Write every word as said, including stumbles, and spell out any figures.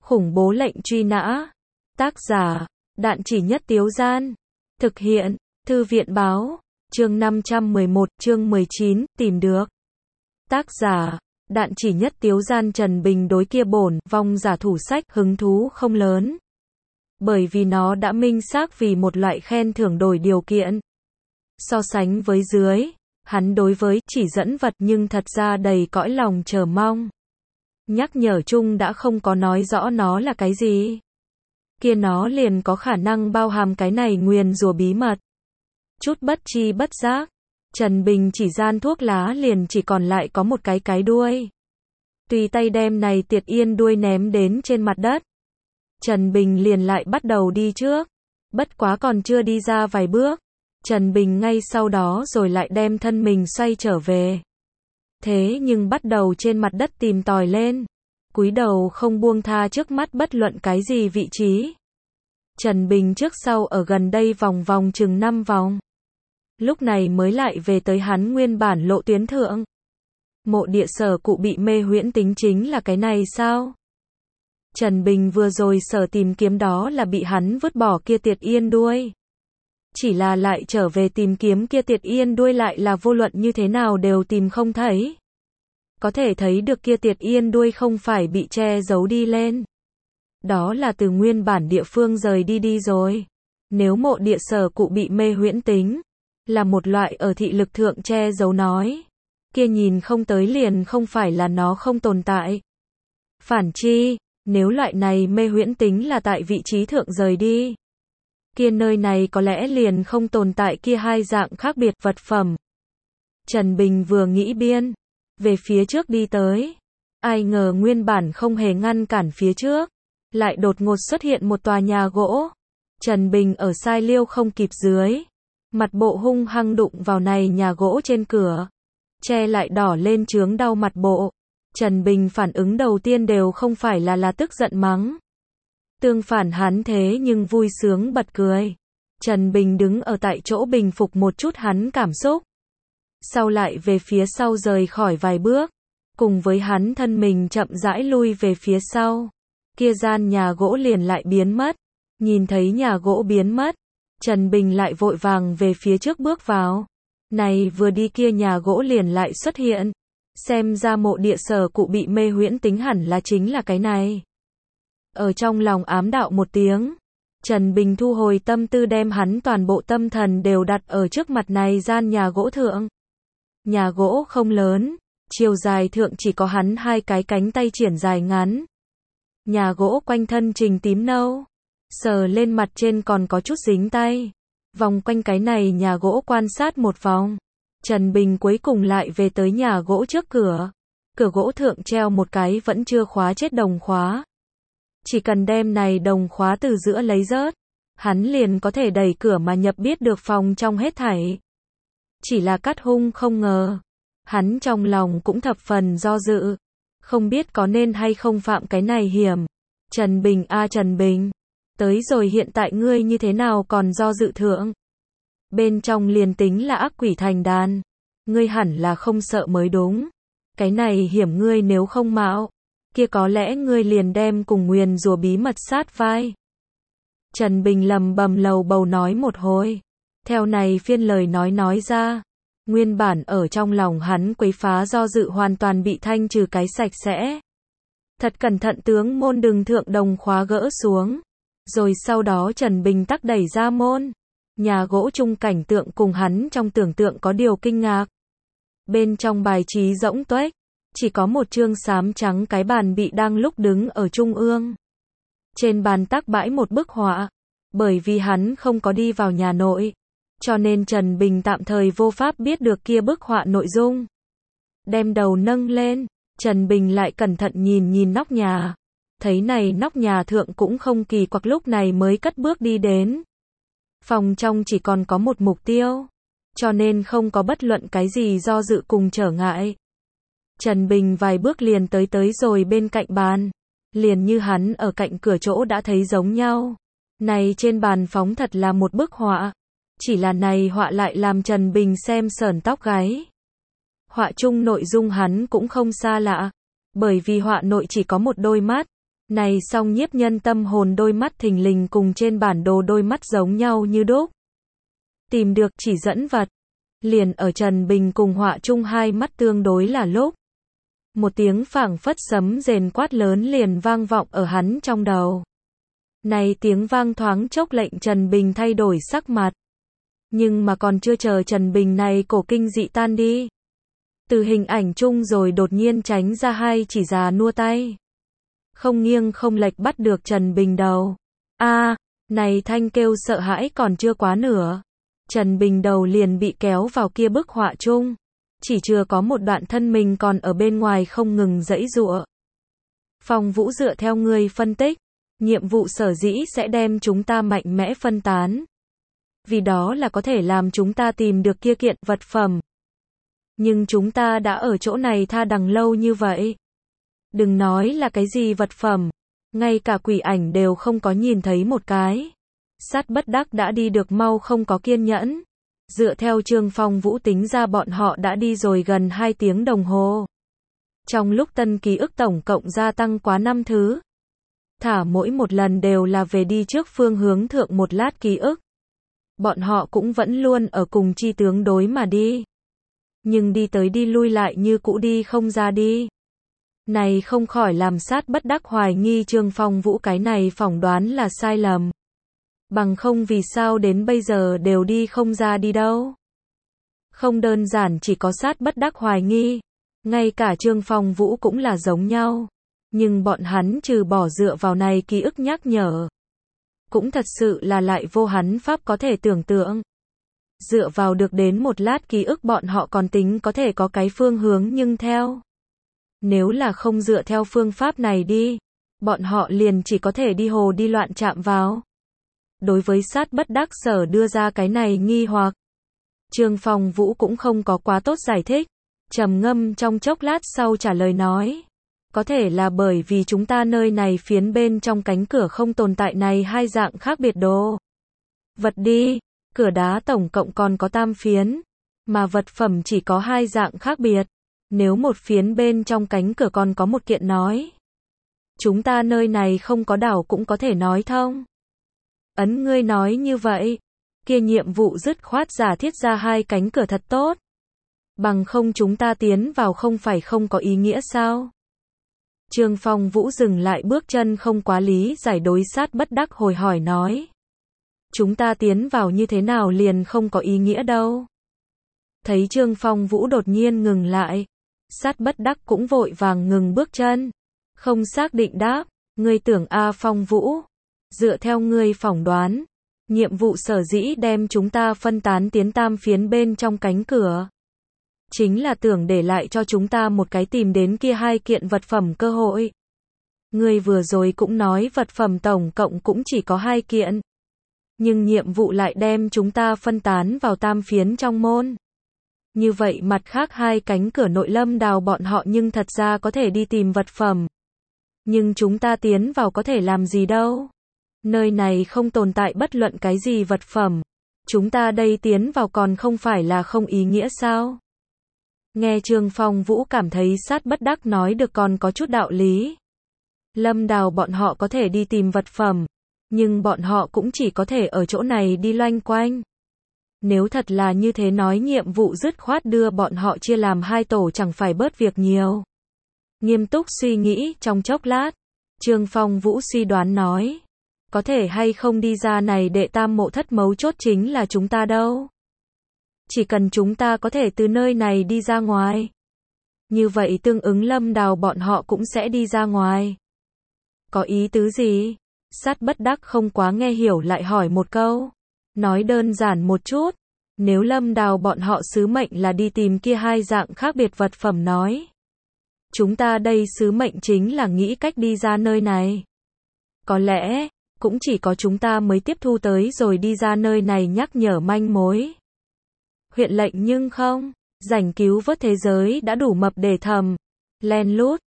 Khủng bố lệnh truy nã. Tác giả, Đạn Chỉ Nhất Tiếu Gian. Thực hiện, Thư viện báo. Chương năm trăm mười một, chương mười chín, tìm được. Tác giả, Đạn Chỉ Nhất Tiếu Gian. Trần Bình đối kia bổn vong giả thủ sách hứng thú không lớn. Bởi vì nó đã minh xác vì một loại khen thưởng đổi điều kiện. So sánh với dưới, hắn đối với chỉ dẫn vật nhưng thật ra đầy cõi lòng chờ mong. Nhắc nhở chung đã không có nói rõ nó là cái gì. Kia nó liền có khả năng bao hàm cái này nguyền rủa bí mật. Chút bất chi bất giác, Trần Bình chỉ gian thuốc lá liền chỉ còn lại có một cái cái đuôi. Tùy tay đem này tiệt yên đuôi ném đến trên mặt đất. Trần Bình liền lại bắt đầu đi trước. Bất quá còn chưa đi ra vài bước, Trần Bình ngay sau đó rồi lại đem thân mình xoay trở về. Thế nhưng bắt đầu trên mặt đất tìm tòi lên. Cúi đầu không buông tha trước mắt bất luận cái gì vị trí. Trần Bình trước sau ở gần đây vòng vòng chừng năm vòng. Lúc này mới lại về tới hắn nguyên bản lộ tuyến thượng. Mộ địa sở cụ bị mê huyễn tính chính là cái này sao? Trần Bình vừa rồi sở tìm kiếm đó là bị hắn vứt bỏ kia tiệt yên đuôi. Chỉ là lại trở về tìm kiếm kia tiệt yên đuôi lại là vô luận như thế nào đều tìm không thấy. Có thể thấy được kia tiệt yên đuôi không phải bị che giấu đi lên. Đó là từ nguyên bản địa phương rời đi đi rồi. Nếu mộ địa sở cụ bị mê huyễn tính, là một loại ở thị lực thượng che giấu nói. Kia nhìn không tới liền không phải là nó không tồn tại. Phản chi, nếu loại này mê huyễn tính là tại vị trí thượng rời đi. Kia nơi này có lẽ liền không tồn tại kia hai dạng khác biệt vật phẩm. Trần Bình vừa nghĩ biên, về phía trước đi tới. Ai ngờ nguyên bản không hề ngăn cản phía trước. Lại đột ngột xuất hiện một tòa nhà gỗ. Trần Bình ở sai liêu không kịp dưới. Mặt bộ hung hăng đụng vào này nhà gỗ trên cửa. Che lại đỏ lên chướng đau mặt bộ. Trần Bình phản ứng đầu tiên đều không phải là là tức giận mắng. Tương phản hắn thế nhưng vui sướng bật cười. Trần Bình đứng ở tại chỗ bình phục một chút hắn cảm xúc. Sau lại về phía sau rời khỏi vài bước. Cùng với hắn thân mình chậm rãi lui về phía sau. Kia gian nhà gỗ liền lại biến mất. Nhìn thấy nhà gỗ biến mất, Trần Bình lại vội vàng về phía trước bước vào. Này vừa đi kia nhà gỗ liền lại xuất hiện. Xem ra mộ địa sở cụ bị mê huyễn tính hẳn là chính là cái này. Ở trong lòng ám đạo một tiếng, Trần Bình thu hồi tâm tư đem hắn toàn bộ tâm thần đều đặt ở trước mặt này gian nhà gỗ thượng. Nhà gỗ không lớn, chiều dài thượng chỉ có hắn hai cái cánh tay triển dài ngắn. Nhà gỗ quanh thân trình tím nâu, sờ lên mặt trên còn có chút dính tay. Vòng quanh cái này nhà gỗ quan sát một vòng, Trần Bình cuối cùng lại về tới nhà gỗ trước cửa. Cửa gỗ thượng treo một cái vẫn chưa khóa chết đồng khóa. Chỉ cần đem này đồng khóa từ giữa lấy rớt, hắn liền có thể đẩy cửa mà nhập biết được phòng trong hết thảy. Chỉ là Cát Hung không ngờ. Hắn trong lòng cũng thập phần do dự. Không biết có nên hay không phạm cái này hiểm. Trần Bình a à Trần Bình. Tới rồi hiện tại ngươi như thế nào còn do dự thượng. Bên trong liền tính là ác quỷ thành đàn. Ngươi hẳn là không sợ mới đúng. Cái này hiểm ngươi nếu không mạo. Kia có lẽ ngươi liền đem cùng nguyền rủa bí mật sát vai. Trần Bình lầm bầm lầu bầu nói một hồi. Theo này phiên lời nói nói ra. Nguyên bản ở trong lòng hắn quấy phá do dự hoàn toàn bị thanh trừ cái sạch sẽ. Thật cẩn thận tướng môn đừng thượng đồng khóa gỡ xuống. Rồi sau đó Trần Bình tắc đẩy ra môn. Nhà gỗ chung cảnh tượng cùng hắn trong tưởng tượng có điều kinh ngạc. Bên trong bài trí rỗng tuếch. Chỉ có một chương xám trắng cái bàn bị đang lúc đứng ở trung ương. Trên bàn tắc bãi một bức họa. Bởi vì hắn không có đi vào nhà nội. Cho nên Trần Bình tạm thời vô pháp biết được kia bức họa nội dung. Đem đầu nâng lên, Trần Bình lại cẩn thận nhìn nhìn nóc nhà. Thấy này nóc nhà thượng cũng không kỳ quặc lúc này mới cất bước đi đến. Phòng trong chỉ còn có một mục tiêu. Cho nên không có bất luận cái gì do dự cùng trở ngại. Trần Bình vài bước liền tới tới rồi bên cạnh bàn. Liền như hắn ở cạnh cửa chỗ đã thấy giống nhau. Này trên bàn phóng thật là một bức họa. Chỉ là này họa lại làm Trần Bình xem sởn tóc gáy. Họa chung nội dung hắn cũng không xa lạ. Bởi vì họa nội chỉ có một đôi mắt. Này song nhiếp nhân tâm hồn đôi mắt thình lình cùng trên bản đồ đôi mắt giống nhau như đúc. Tìm được chỉ dẫn vật. Liền ở Trần Bình cùng họa chung hai mắt tương đối là lúc. Một tiếng phảng phất sấm rền quát lớn liền vang vọng ở hắn trong đầu. Này tiếng vang thoáng chốc lệnh Trần Bình thay đổi sắc mặt. Nhưng mà còn chưa chờ Trần Bình này cổ kinh dị tan đi. Từ hình ảnh chung rồi đột nhiên tránh ra hai chỉ già nua tay. Không nghiêng không lệch bắt được Trần Bình đầu. A, này thanh kêu sợ hãi còn chưa quá nửa. Trần Bình đầu liền bị kéo vào kia bức họa chung. Chỉ chưa có một đoạn thân mình còn ở bên ngoài không ngừng giãy giụa. Phong Vũ dựa theo người phân tích. Nhiệm vụ sở dĩ sẽ đem chúng ta mạnh mẽ phân tán. Vì đó là có thể làm chúng ta tìm được kia kiện vật phẩm. Nhưng chúng ta đã ở chỗ này tha đằng lâu như vậy. Đừng nói là cái gì vật phẩm. Ngay cả quỷ ảnh đều không có nhìn thấy một cái. Sát bất đắc đã đi được mau không có kiên nhẫn. Dựa theo Trương Phong Vũ tính ra bọn họ đã đi rồi gần hai tiếng đồng hồ. Trong lúc tân ký ức tổng cộng gia tăng quá năm thứ. Thả mỗi một lần đều là về đi trước phương hướng thượng một lát ký ức. Bọn họ cũng vẫn luôn ở cùng chi tướng đối mà đi. Nhưng đi tới đi lui lại như cũ đi không ra đi. Này không khỏi làm sát bất đắc hoài nghi Trương Phong Vũ cái này phỏng đoán là sai lầm. Bằng không vì sao đến bây giờ đều đi không ra đi đâu. Không đơn giản chỉ có sát bất đắc hoài nghi. Ngay cả Trương Phong Vũ cũng là giống nhau. Nhưng bọn hắn trừ bỏ dựa vào này ký ức nhắc nhở. Cũng thật sự là lại vô hắn pháp có thể tưởng tượng. Dựa vào được đến một lát ký ức bọn họ còn tính có thể có cái phương hướng nhưng theo. Nếu là không dựa theo phương pháp này đi, bọn họ liền chỉ có thể đi hồ đi loạn chạm vào. Đối với sát bất đắc sở đưa ra cái này nghi hoặc. Trương Phong Vũ cũng không có quá tốt giải thích. Trầm ngâm trong chốc lát sau trả lời nói. Có thể là bởi vì chúng ta nơi này phiến bên trong cánh cửa không tồn tại này hai dạng khác biệt đồ. Vật đi, cửa đá tổng cộng còn có tam phiến, mà vật phẩm chỉ có hai dạng khác biệt. Nếu một phiến bên trong cánh cửa còn có một kiện nói. Chúng ta nơi này không có đảo cũng có thể nói thông. Ấn ngươi nói như vậy, kia nhiệm vụ dứt khoát giả thiết ra hai cánh cửa thật tốt. Bằng không chúng ta tiến vào không phải không có ý nghĩa sao? Trương Phong Vũ dừng lại bước chân không quá lý giải đối sát bất đắc hồi hỏi nói. Chúng ta tiến vào như thế nào liền không có ý nghĩa đâu. Thấy Trương Phong Vũ đột nhiên ngừng lại. Sát bất đắc cũng vội vàng ngừng bước chân. Không xác định đáp. Ngươi tưởng A Phong Vũ. Dựa theo ngươi phỏng đoán. Nhiệm vụ sở dĩ đem chúng ta phân tán tiến tam phiến bên trong cánh cửa. Chính là tưởng để lại cho chúng ta một cái tìm đến kia hai kiện vật phẩm cơ hội. Ngươi vừa rồi cũng nói vật phẩm tổng cộng cũng chỉ có hai kiện. Nhưng nhiệm vụ lại đem chúng ta phân tán vào tam phiến trong môn. Như vậy mặt khác hai cánh cửa nội lâm đào bọn họ nhưng thật ra có thể đi tìm vật phẩm. Nhưng chúng ta tiến vào có thể làm gì đâu. Nơi này không tồn tại bất luận cái gì vật phẩm. Chúng ta đây tiến vào còn không phải là không ý nghĩa sao? Nghe Trương Phong Vũ cảm thấy sát bất đắc nói được còn có chút đạo lý. Lâm đào bọn họ có thể đi tìm vật phẩm. Nhưng bọn họ cũng chỉ có thể ở chỗ này đi loanh quanh. Nếu thật là như thế nói nhiệm vụ dứt khoát đưa bọn họ chia làm hai tổ chẳng phải bớt việc nhiều. Nghiêm túc suy nghĩ trong chốc lát. Trương Phong Vũ suy đoán nói. Có thể hay không đi ra này đệ tam mộ thất mấu chốt chính là chúng ta đâu. Chỉ cần chúng ta có thể từ nơi này đi ra ngoài. Như vậy tương ứng lâm đào bọn họ cũng sẽ đi ra ngoài. Có ý tứ gì? Sát bất đắc không quá nghe hiểu lại hỏi một câu. Nói đơn giản một chút. Nếu lâm đào bọn họ sứ mệnh là đi tìm kia hai dạng khác biệt vật phẩm nói. Chúng ta đây sứ mệnh chính là nghĩ cách đi ra nơi này. Có lẽ, cũng chỉ có chúng ta mới tiếp thu tới rồi đi ra nơi này nhắc nhở manh mối. Huyện lệnh nhưng không, giành cứu vớt thế giới đã đủ mập để thầm. Len lút,